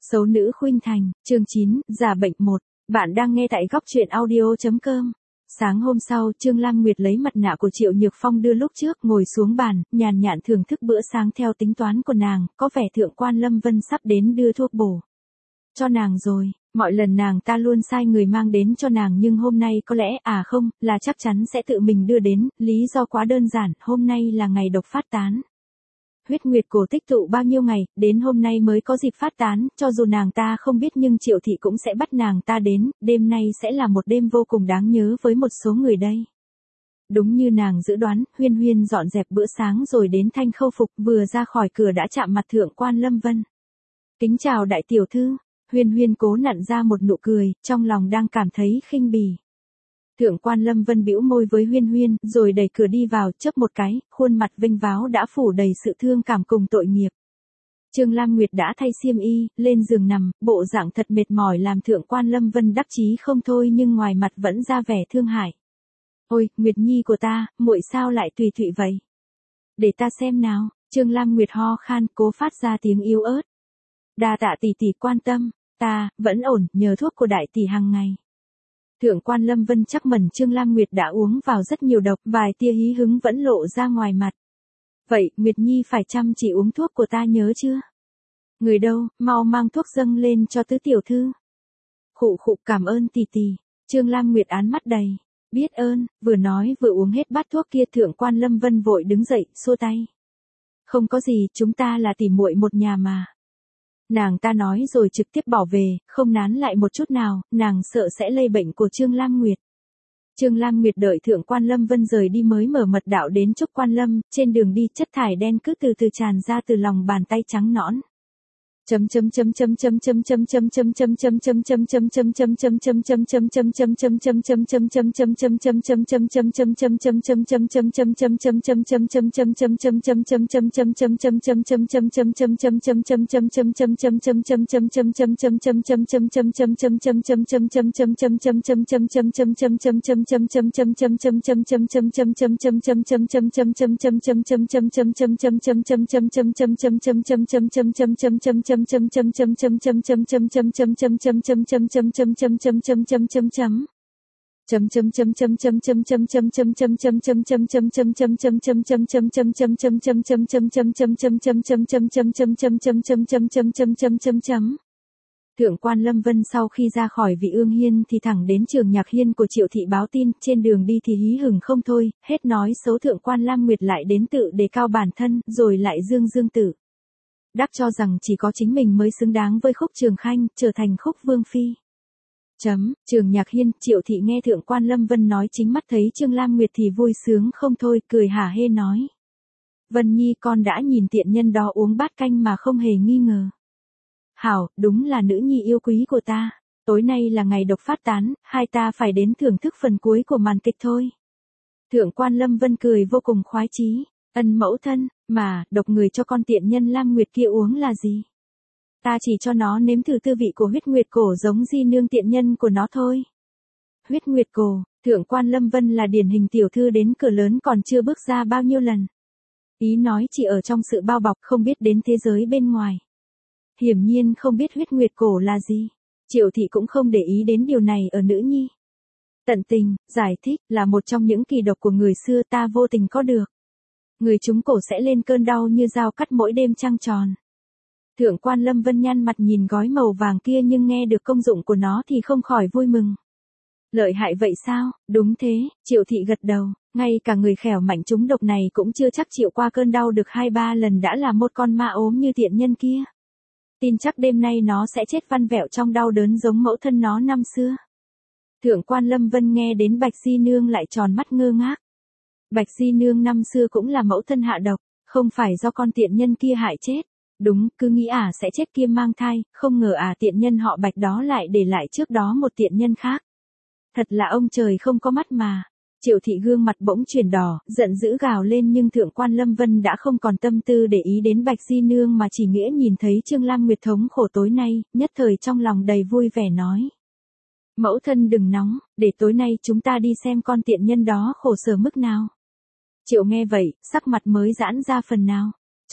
Xấu nữ khuynh thành, chương 9, giả bệnh 1. Bạn đang nghe tại góc truyện audio.com. Sáng hôm sau, Trương Lam Nguyệt lấy mặt nạ của Triệu Nhược Phong đưa lúc trước, ngồi xuống bàn, nhàn nhạn thưởng thức bữa sáng theo tính toán của nàng, có vẻ Thượng quan Lâm Vân sắp đến đưa thuốc bổ cho nàng rồi. Mọi lần nàng ta luôn sai người mang đến cho nàng, nhưng hôm nay có lẽ, không, là chắc chắn sẽ tự mình đưa đến, lý do quá đơn giản, hôm nay là ngày độc phát tán. Huyết nguyệt cổ tích tụ bao nhiêu ngày, đến hôm nay mới có dịp phát tán, cho dù nàng ta không biết nhưng Triệu thị cũng sẽ bắt nàng ta đến, đêm nay sẽ là một đêm vô cùng đáng nhớ với một số người đây. Đúng như nàng dự đoán, Huyên Huyên dọn dẹp bữa sáng rồi đến Thanh Khâu Phục, vừa ra khỏi cửa đã chạm mặt Thượng quan Lâm Vân. Kính chào đại tiểu thư. Huyên Huyên cố nặn ra một nụ cười, trong lòng đang cảm thấy khinh bỉ. Thượng quan Lâm Vân bĩu môi với Huyên Huyên, rồi đẩy cửa đi vào, chớp một cái, khuôn mặt vênh váo đã phủ đầy sự thương cảm cùng tội nghiệp. Trương Lam Nguyệt đã thay xiêm y, lên giường nằm, bộ dạng thật mệt mỏi làm Thượng quan Lâm Vân đắc chí không thôi, nhưng ngoài mặt vẫn ra vẻ thương hại. Ôi, Nguyệt Nhi của ta, muội sao lại tùy tụy vậy? Để ta xem nào. Trương Lam Nguyệt ho khan, cố phát ra tiếng yếu ớt. Đa tạ tỷ tỷ quan tâm, ta vẫn ổn, nhờ thuốc của đại tỷ hàng ngày. Thượng quan Lâm Vân chắc mẩn Trương Lam Nguyệt đã uống vào rất nhiều độc, vài tia hí hứng vẫn lộ ra ngoài mặt. Vậy, Nguyệt Nhi phải chăm chỉ uống thuốc của ta nhớ chưa? Người đâu, mau mang thuốc dâng lên cho tứ tiểu thư. Khụ khụ, cảm ơn tỷ tỷ. Trương Lam Nguyệt án mắt đầy. Biết ơn, vừa nói vừa uống hết bát thuốc kia. Thượng quan Lâm Vân vội đứng dậy, xua tay. Không có gì, chúng ta là tỷ muội một nhà mà. Nàng ta nói rồi trực tiếp bỏ về, không nán lại một chút nào, nàng sợ sẽ lây bệnh của Trương Lam Nguyệt. Trương Lam Nguyệt đợi Thượng quan Lâm Vân rời đi mới mở mật đạo đến Trúc Quan Lâm, trên đường đi chất thải đen cứ từ từ tràn ra từ lòng bàn tay trắng nõn. Thượng quan Lâm Vân sau khi ra khỏi Vị Ương Hiên thì thẳng đến Trường Nhạc Hiên của Triệu thị báo tin, trên đường đi thì hí hửng không thôi, hết nói xấu Thượng quan Lam Nguyệt lại đến tự đề cao bản thân, rồi lại dương tự đắc cho rằng chỉ có chính mình mới xứng đáng với Khúc Trường Khanh, trở thành Khúc Vương Phi. Trường Nhạc Hiên, Triệu thị nghe Thượng quan Lâm Vân nói chính mắt thấy Trương Lam Nguyệt thì vui sướng không thôi, cười hả hê nói. Vân Nhi, con đã nhìn tiện nhân đó uống bát canh mà không hề nghi ngờ. Hảo, đúng là nữ nhi yêu quý của ta. Tối nay là ngày độc phát tán, hai ta phải đến thưởng thức phần cuối của màn kịch thôi. Thượng quan Lâm Vân cười vô cùng khoái chí. Ân mẫu thân, mà, độc người cho con tiện nhân Lam Nguyệt kia uống là gì? Ta chỉ cho nó nếm thử tư vị của huyết nguyệt cổ giống di nương tiện nhân của nó thôi. Huyết nguyệt cổ, Thượng quan Lâm Vân là điển hình tiểu thư đến cửa lớn còn chưa bước ra bao nhiêu lần. Ý nói chỉ ở trong sự bao bọc, không biết đến thế giới bên ngoài. Hiển nhiên không biết huyết nguyệt cổ là gì. Triệu thị cũng không để ý đến điều này ở nữ nhi. Tận tình, giải thích, là một trong những kỳ độc của người xưa ta vô tình có được. Người trúng cổ sẽ lên cơn đau như dao cắt mỗi đêm trăng tròn. Thượng quan Lâm Vân nhăn mặt nhìn gói màu vàng kia nhưng nghe được công dụng của nó thì không khỏi vui mừng. Lợi hại vậy sao? Đúng thế, Triệu thị gật đầu, ngay cả người khẻo mạnh trúng độc này cũng chưa chắc chịu qua cơn đau được 2-3 lần đã là một con ma ốm như tiện nhân kia. Tin chắc đêm nay nó sẽ chết văn vẹo trong đau đớn giống mẫu thân nó năm xưa. Thượng quan Lâm Vân nghe đến Bạch Di Nương lại tròn mắt ngơ ngác. Bạch Di Nương năm xưa cũng là mẫu thân hạ độc, không phải do con tiện nhân kia hại chết. Đúng, cứ nghĩ sẽ chết kia mang thai, không ngờ tiện nhân họ Bạch đó lại để lại trước đó một tiện nhân khác. Thật là ông trời không có mắt mà. Triệu thị gương mặt bỗng chuyển đỏ, giận dữ gào lên nhưng Thượng quan Lâm Vân đã không còn tâm tư để ý đến Bạch Di Nương mà chỉ nghĩa nhìn thấy Trương Lam Nguyệt thống khổ tối nay, nhất thời trong lòng đầy vui vẻ nói. Mẫu thân đừng nóng, để tối nay chúng ta đi xem con tiện nhân đó khổ sở mức nào. Triệu nghe vậy, sắc mặt mới giãn ra phần nào.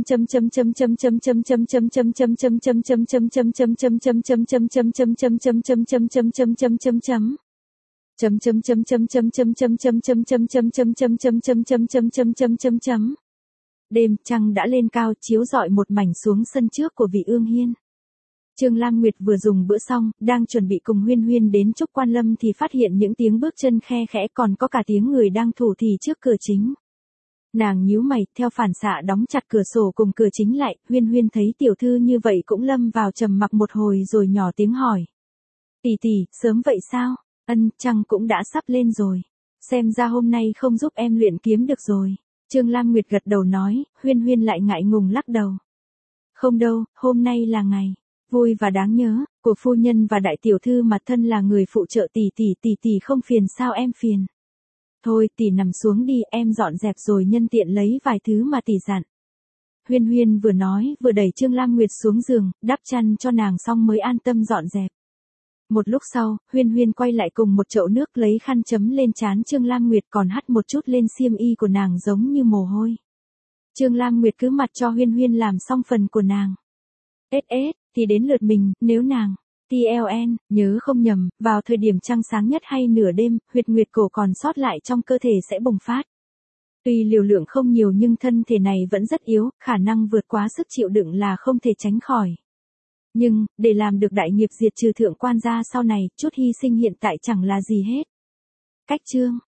Đêm trăng đã lên cao chiếu rọi một mảnh xuống sân trước của vị Ương Hiên. Trương Lam Nguyệt vừa dùng bữa xong, đang chuẩn bị cùng Huyên Huyên đến Trúc Quan Lâm thì phát hiện những tiếng bước chân khe khẽ còn có cả tiếng người đang thủ thỉ trước cửa chính. Nàng nhíu mày, theo phản xạ đóng chặt cửa sổ cùng cửa chính lại, Huyên Huyên thấy tiểu thư như vậy cũng lâm vào trầm mặc một hồi rồi nhỏ tiếng hỏi. Tỷ tỷ, sớm vậy sao? Ân, trăng cũng đã sắp lên rồi. Xem ra hôm nay không giúp em luyện kiếm được rồi. Trương Lam Nguyệt gật đầu nói, Huyên Huyên lại ngại ngùng lắc đầu. Không đâu, hôm nay là ngày vui và đáng nhớ của phu nhân và đại tiểu thư mà thân là người phụ trợ tỷ không phiền sao em phiền. Thôi tỷ nằm xuống đi, em dọn dẹp rồi nhân tiện lấy vài thứ mà tỷ dặn. Huyên Huyên vừa nói vừa đẩy Trương Lam Nguyệt xuống giường, đắp chăn cho nàng xong mới an tâm dọn dẹp. Một lúc sau, Huyên Huyên quay lại cùng một chậu nước lấy khăn chấm lên trán Trương Lam Nguyệt còn hắt một chút lên xiêm y của nàng giống như mồ hôi. Trương Lam Nguyệt cứ mặc cho Huyên Huyên làm xong phần của nàng. Thì đến lượt mình, nếu nàng TLN, nhớ không nhầm, vào thời điểm trăng sáng nhất hay nửa đêm, huyệt nguyệt cổ còn sót lại trong cơ thể sẽ bùng phát. Tuy liều lượng không nhiều nhưng thân thể này vẫn rất yếu, khả năng vượt quá sức chịu đựng là không thể tránh khỏi. Nhưng, để làm được đại nghiệp diệt trừ thượng quan gia sau này, chút hy sinh hiện tại chẳng là gì hết. Cách chương